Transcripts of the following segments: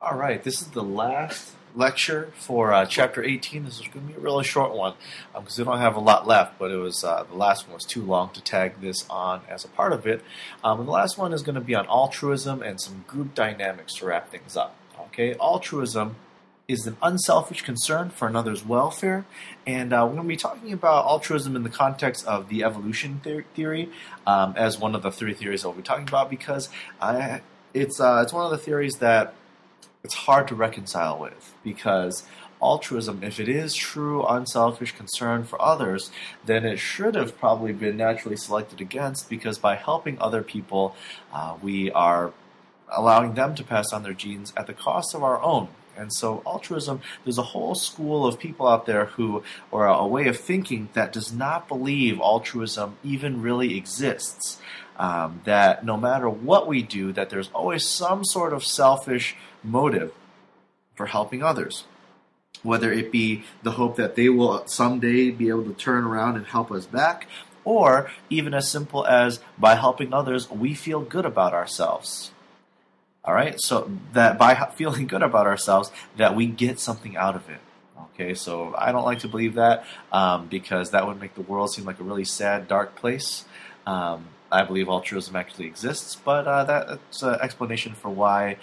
All right, this is the last lecture for chapter 18. This is going to be a really short one because we don't have a lot left, but it was the last one was too long to tag this on as a part of it. And the last one is going to be on altruism and some group dynamics to wrap things up. Okay, altruism is an unselfish concern for another's welfare, and we're going to be talking about altruism in the context of the evolution theory as one of the three theories that we'll be talking about because it's one of the theories that it's hard to reconcile with, because altruism, if it is true unselfish concern for others, then it should have probably been naturally selected against, because by helping other people, we are allowing them to pass on their genes at the cost of our own. And so altruism, there's a whole school of people out there or a way of thinking that does not believe altruism even really exists. That no matter what we do, that there's always some sort of selfish motive for helping others. Whether it be the hope that they will someday be able to turn around and help us back, or even as simple as by helping others, we feel good about ourselves. All right, so that by feeling good about ourselves, that we get something out of it. Okay, so I don't like to believe that because that would make the world seem like a really sad, dark place. I believe altruism actually exists, but that's an explanation for why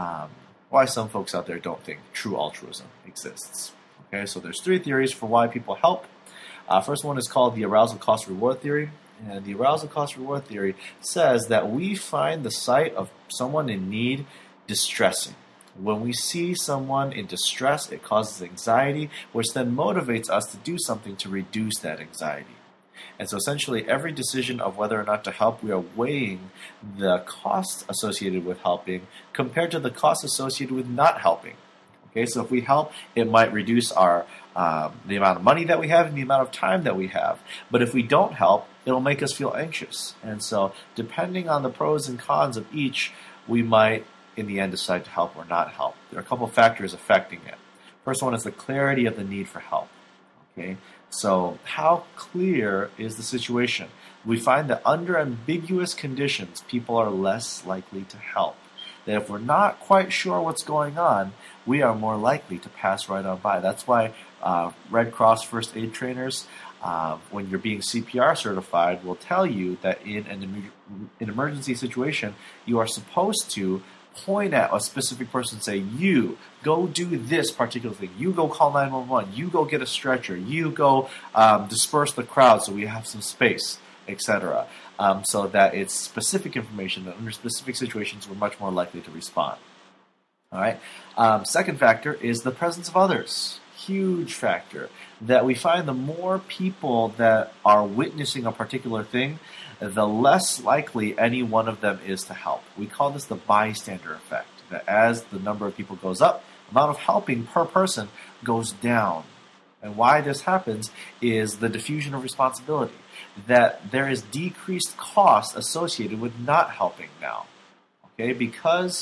some folks out there don't think true altruism exists. Okay, so there's three theories for why people help. First one is called the arousal cost reward theory. And the arousal cost reward theory says that we find the sight of someone in need distressing. When we see someone in distress, it causes anxiety, which then motivates us to do something to reduce that anxiety. And so essentially every decision of whether or not to help, we are weighing the cost associated with helping compared to the cost associated with not helping. Okay, so if we help, it might reduce our the amount of money that we have and the amount of time that we have. But if we don't help, it'll make us feel anxious. And so depending on the pros and cons of each, we might in the end decide to help or not help. There are a couple of factors affecting it. First one is the clarity of the need for help. Okay, so how clear is the situation? We find that under ambiguous conditions, people are less likely to help. That if we're not quite sure what's going on, we are more likely to pass right on by. That's why Red Cross first aid trainers, when you're being CPR certified, will tell you that in an emergency situation, you are supposed to point at a specific person and say, you go do this particular thing. You go call 911. You go get a stretcher. You go disperse the crowd so we have some space, etc. So that it's specific information that under specific situations we're much more likely to respond. All right. Second factor is the presence of others. Huge factor that we find the more people that are witnessing a particular thing, the less likely any one of them is to help. We call this the bystander effect, that as the number of people goes up, the amount of helping per person goes down. And why this happens is the diffusion of responsibility, that there is decreased cost associated with not helping now. Okay, because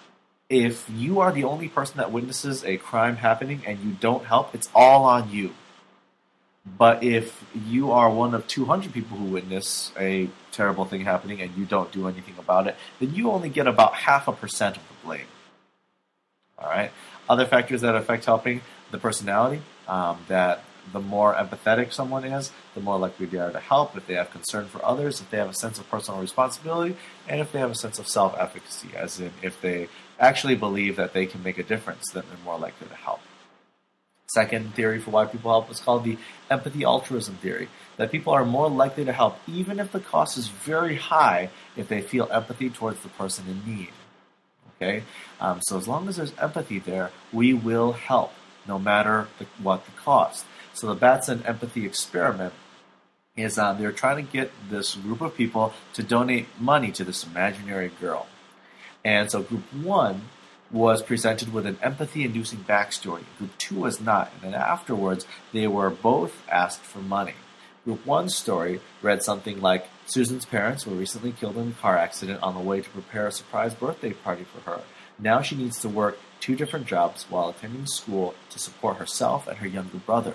if you are the only person that witnesses a crime happening and you don't help, it's all on you. But if you are one of 200 people who witness a terrible thing happening and you don't do anything about it, then you only get about 0.5% of the blame. All right. Other factors that affect helping, the personality, that the more empathetic someone is, the more likely they are to help, if they have concern for others, if they have a sense of personal responsibility, and if they have a sense of self-efficacy, as in if they actually believe that they can make a difference, then they're more likely to help. Second theory for why people help is called the empathy altruism theory, that people are more likely to help even if the cost is very high if they feel empathy towards the person in need. Okay, so as long as there's empathy there, we will help, no matter what the cost. So the Batson empathy experiment is they're trying to get this group of people to donate money to this imaginary girl. And so group 1 was presented with an empathy-inducing backstory. Group 2 was not. And then afterwards, they were both asked for money. Group 1's story read something like, Susan's parents were recently killed in a car accident on the way to prepare a surprise birthday party for her. Now she needs to work 2 different jobs while attending school to support herself and her younger brother.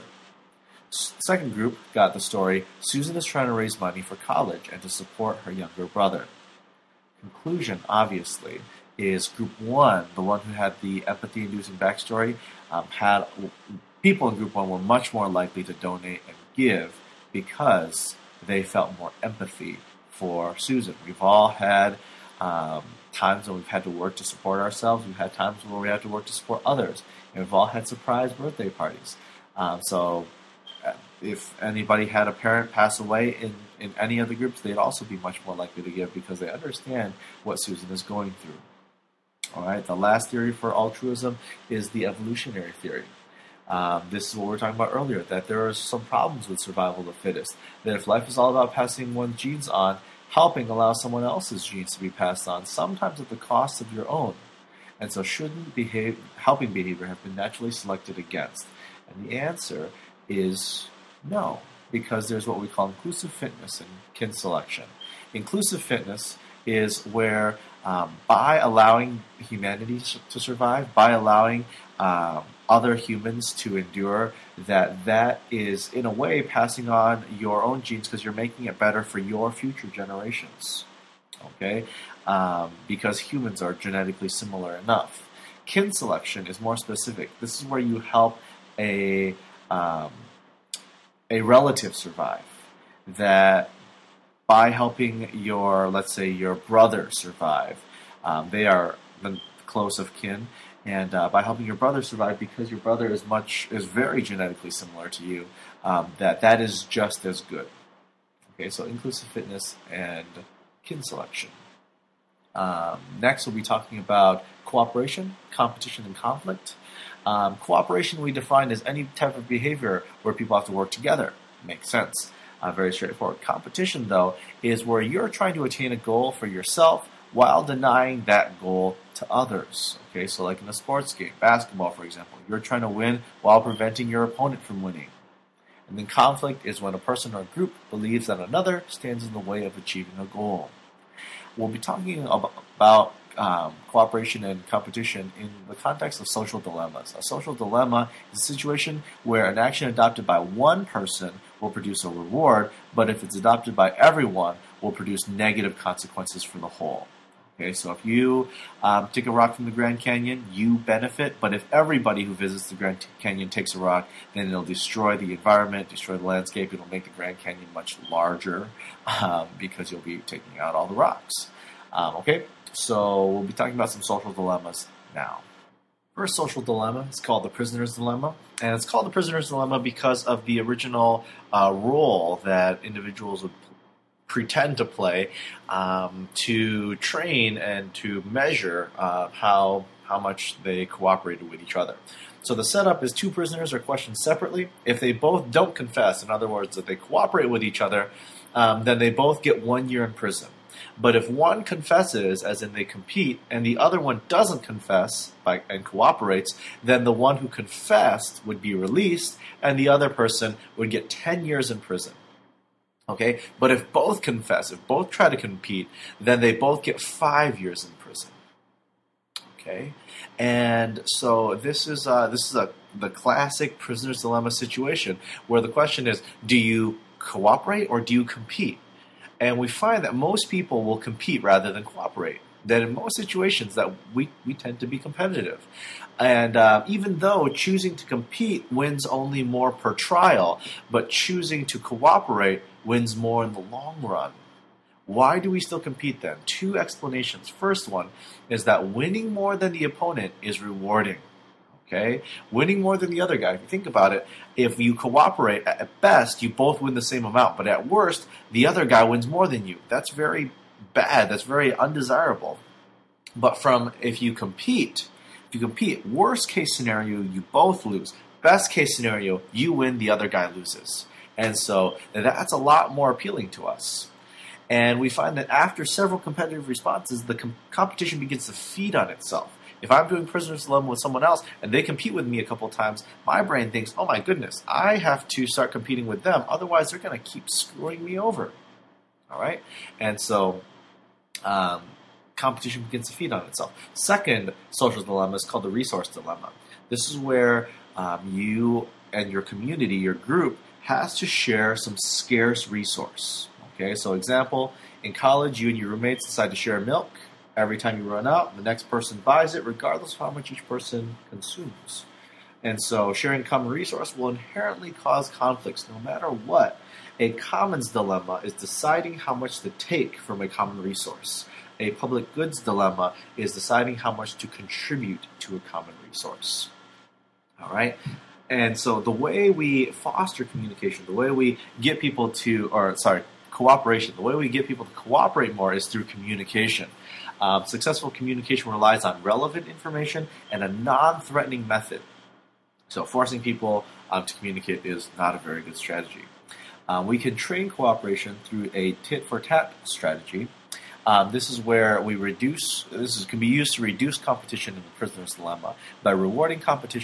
Second group got the story, Susan is trying to raise money for college and to support her younger brother. Conclusion, obviously, is group one, the one who had the empathy-inducing backstory, had people in group one were much more likely to donate and give because they felt more empathy for Susan. We've all had times when we've had to work to support ourselves. We've had times where we had to work to support others. And we've all had surprise birthday parties. So if anybody had a parent pass away in any of the groups, they'd also be much more likely to give because they understand what Susan is going through. All right. The last theory for altruism is the evolutionary theory. This is what we were talking about earlier, that there are some problems with survival of the fittest. That if life is all about passing one's genes on, helping allow someone else's genes to be passed on, sometimes at the cost of your own. And so shouldn't helping behavior have been naturally selected against? And the answer is no, because there's what we call inclusive fitness in kin selection. Inclusive fitness is where by allowing humanity to survive, by allowing other humans to endure, that is in a way passing on your own genes because you're making it better for your future generations. Okay, because humans are genetically similar enough. Kin selection is more specific. This is where you help a relative survive. That by helping let's say your brother survive, they are the close of kin, and by helping your brother survive because your brother is very genetically similar to you, that is just as good. Okay, so inclusive fitness and kin selection. Next, we'll be talking about cooperation, competition, and conflict. Cooperation we define as any type of behavior where people have to work together. Makes sense. Very straightforward. Competition, though, is where you're trying to attain a goal for yourself while denying that goal to others. Okay, so like in a sports game, basketball, for example, you're trying to win while preventing your opponent from winning. And then conflict is when a person or group believes that another stands in the way of achieving a goal. We'll be talking about cooperation and competition in the context of social dilemmas. A social dilemma is a situation where an action adopted by one person will produce a reward, but if it's adopted by everyone, will produce negative consequences for the whole. Okay, so if you take a rock from the Grand Canyon, you benefit, but if everybody who visits the Grand Canyon takes a rock, then it'll destroy the environment, destroy the landscape, it'll make the Grand Canyon much larger because you'll be taking out all the rocks. Okay, so we'll be talking about some social dilemmas now. First social dilemma is called the prisoner's dilemma, and it's called the prisoner's dilemma because of the original role that individuals would pretend to play to train and to measure how much they cooperated with each other. So the setup is two prisoners are questioned separately. If they both don't confess, in other words, that they cooperate with each other, then they both get 1 year in prison. But if one confesses, as in they compete, and the other one doesn't confess and cooperates, then the one who confessed would be released, and the other person would get 10 years in prison. Okay, but if both confess, if both try to compete, then they both get 5 years in prison. Okay, and so this is the classic prisoner's dilemma situation where the question is: do you cooperate or do you compete? And we find that most people will compete rather than cooperate. That in most situations that we tend to be competitive. And even though choosing to compete wins only more per trial, but choosing to cooperate wins more in the long run. Why do we still compete then? Two explanations. First one is that winning more than the opponent is rewarding. Okay? Winning more than the other guy. If you think about it, if you cooperate, at best, you both win the same amount. But at worst, the other guy wins more than you. That's very bad. That's very undesirable. But if you compete, worst case scenario, you both lose. Best case scenario, you win, the other guy loses. And so that's a lot more appealing to us. And we find that after several competitive responses, the competition begins to feed on itself. If I'm doing prisoner's dilemma with someone else and they compete with me a couple times, my brain thinks, oh my goodness, I have to start competing with them. Otherwise, they're going to keep screwing me over. All right? And so competition begins to feed on itself. Second social dilemma is called the resource dilemma. This is where you and your community, your group, has to share some scarce resource. Okay, so example, in college, you and your roommates decide to share milk. Every time you run out, the next person buys it, regardless of how much each person consumes. And so sharing a common resource will inherently cause conflicts no matter what. A commons dilemma is deciding how much to take from a common resource. A public goods dilemma is deciding how much to contribute to a common resource. All right? And so the way we foster communication, the way we get people cooperation, the way we get people to cooperate more is through communication. Successful communication relies on relevant information and a non-threatening method. So forcing people to communicate is not a very good strategy. We can train cooperation through a tit-for-tat strategy. This is where can be used to reduce competition in the prisoner's dilemma by rewarding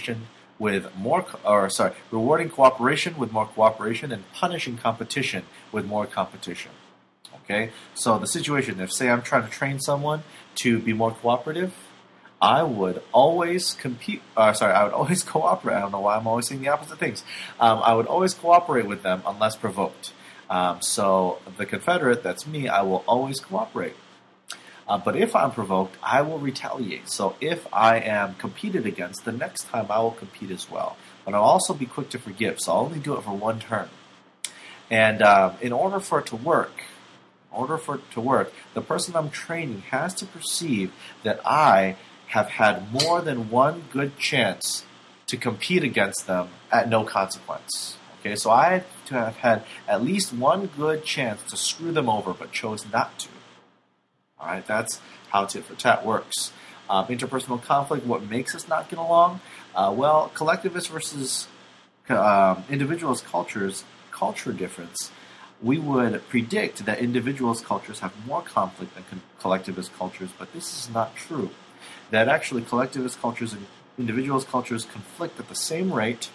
rewarding cooperation with more cooperation and punishing competition with more competition. Okay, so the situation, if say I'm trying to train someone to be more cooperative, I would always I would always cooperate. I don't know why I'm always saying the opposite things. I would always cooperate with them unless provoked. So the Confederate, that's me, I will always cooperate. But if I'm provoked, I will retaliate. So if I am competed against, the next time I will compete as well. But I'll also be quick to forgive, so I'll only do it for one turn. And in order for it to work, the person I'm training has to perceive that I have had more than one good chance to compete against them at no consequence. Okay, so I have to have had at least one good chance to screw them over, but chose not to. All right, that's how tit-for-tat works. Interpersonal conflict, what makes us not get along? Well, collectivist versus individualist culture difference. We would predict that individualist cultures have more conflict than collectivist cultures, but this is not true. That actually collectivist cultures and individualist cultures conflict at the same rate,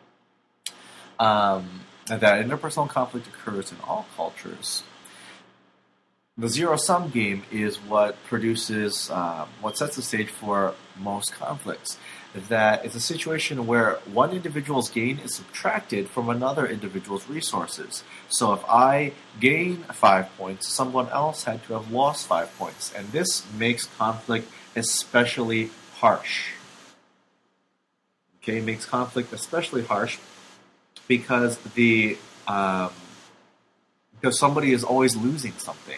and that interpersonal conflict occurs in all cultures. The zero-sum game is what sets the stage for most conflicts. That it's a situation where one individual's gain is subtracted from another individual's resources. So if I gain 5 points, someone else had to have lost 5 points. And this makes conflict especially harsh. Okay, makes conflict especially harsh because because somebody is always losing something.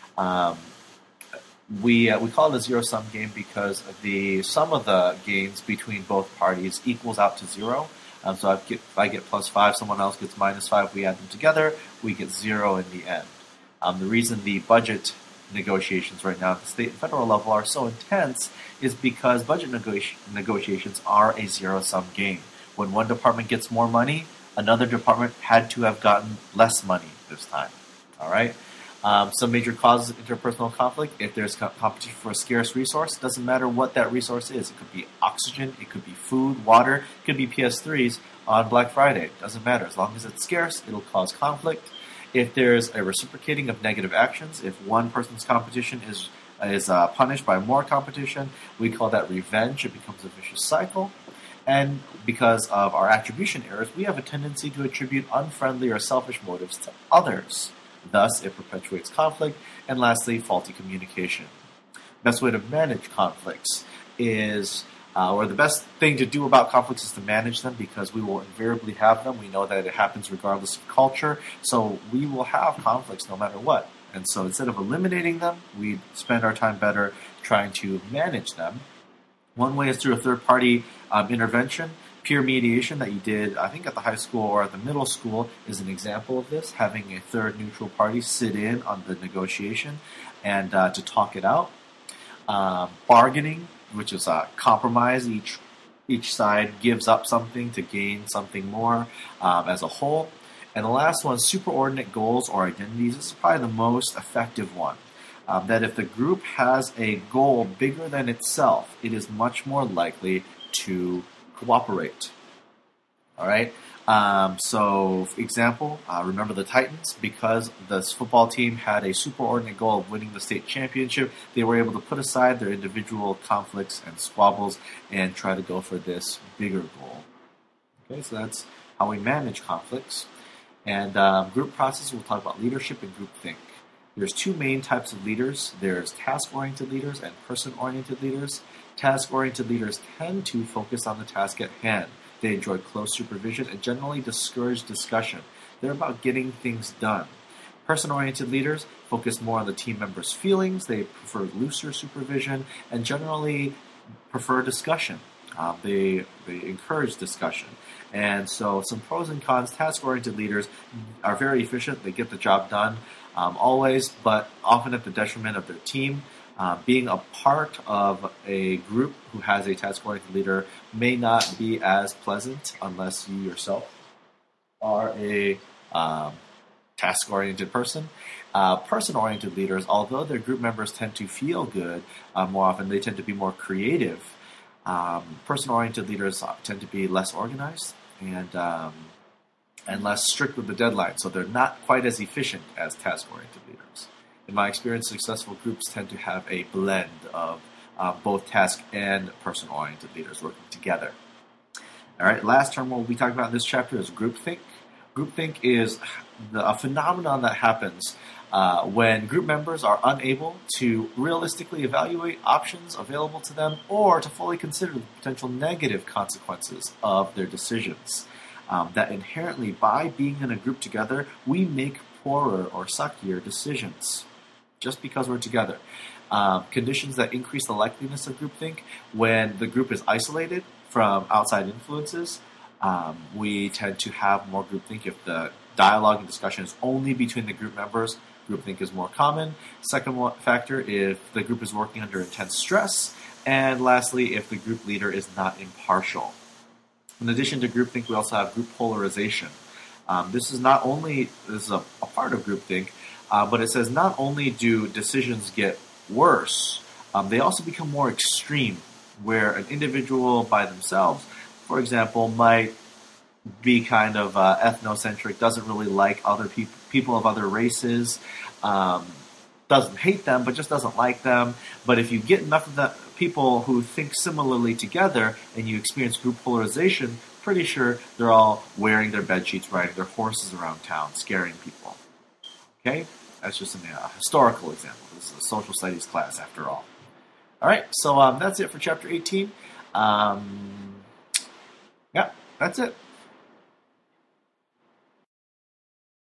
We call it a zero-sum game because the sum of the gains between both parties equals out to 0. So if I get +5, someone else gets -5, we add them together, we get 0 in the end. The reason the budget negotiations right now at the state and federal level are so intense is because budget negotiations are a zero-sum game. When one department gets more money, another department had to have gotten less money this time. All right? Some major causes of interpersonal conflict, if there's competition for a scarce resource, doesn't matter what that resource is. It could be oxygen, it could be food, water, it could be PS3s on Black Friday. Doesn't matter. As long as it's scarce, it'll cause conflict. If there's a reciprocating of negative actions, if one person's competition is punished by more competition, we call that revenge. It becomes a vicious cycle. And because of our attribution errors, we have a tendency to attribute unfriendly or selfish motives to others. Thus, it perpetuates conflict. And lastly, faulty communication. Best way to manage conflicts is, or the best thing to do about conflicts is to manage them, because we will invariably have them. We know that it happens regardless of culture, so we will have conflicts no matter what. And so instead of eliminating them, we spend our time better trying to manage them. One way is through a third-party intervention. Peer mediation that you did, I think, at the high school or at the middle school is an example of this, having a third neutral party sit in on the negotiation and to talk it out. Bargaining, which is a compromise. Each side gives up something to gain something more as a whole. And the last one, superordinate goals or identities. This is probably the most effective one. That if the group has a goal bigger than itself, it is much more likely to cooperate. All right. So, for example, remember the Titans? Because this football team had a superordinate goal of winning the state championship, they were able to put aside their individual conflicts and squabbles and try to go for this bigger goal. Okay, so that's how we manage conflicts. And group process, we'll talk about leadership and groupthink. There's two main types of leaders. There's task-oriented leaders and person-oriented leaders. Task-oriented leaders tend to focus on the task at hand. They enjoy close supervision and generally discourage discussion. They're about getting things done. Person-oriented leaders focus more on the team members' feelings. They prefer looser supervision and generally prefer discussion. They encourage discussion. And so some pros and cons. Task-oriented leaders are very efficient. They get the job done always, but often at the detriment of their team. Being a part of a group who has a task-oriented leader may not be as pleasant unless you yourself are a task-oriented person. Person-oriented leaders, although their group members tend to feel good more often, they tend to be more creative. Person-oriented leaders tend to be less organized and less strict with the deadline, so they're not quite as efficient as task-oriented leaders. In my experience, successful groups tend to have a blend of both task and person-oriented leaders working together. All right, last term we'll be talking about in this chapter is groupthink. Groupthink is a phenomenon that happens when group members are unable to realistically evaluate options available to them or to fully consider the potential negative consequences of their decisions. That inherently, by being in a group together, we make poorer or suckier decisions just because we're together. Conditions that increase the likeliness of groupthink: when the group is isolated from outside influences, we tend to have more groupthink. If the dialogue and discussion is only between the group members, groupthink is more common. Second factor, if the group is working under intense stress. And lastly, if the group leader is not impartial. In addition to groupthink, we also have group polarization. This is a part of groupthink, but it says not only do decisions get worse, they also become more extreme, where an individual by themselves, for example, might be kind of ethnocentric, doesn't really like other people of other races, doesn't hate them, but just doesn't like them. But if you get enough of the people who think similarly together and you experience group polarization, pretty sure they're all wearing their bedsheets, riding their horses around town, scaring people. Okay? That's just a historical example. This is a social studies class, after all. All right, so that's it for Chapter 18. Yeah, that's it.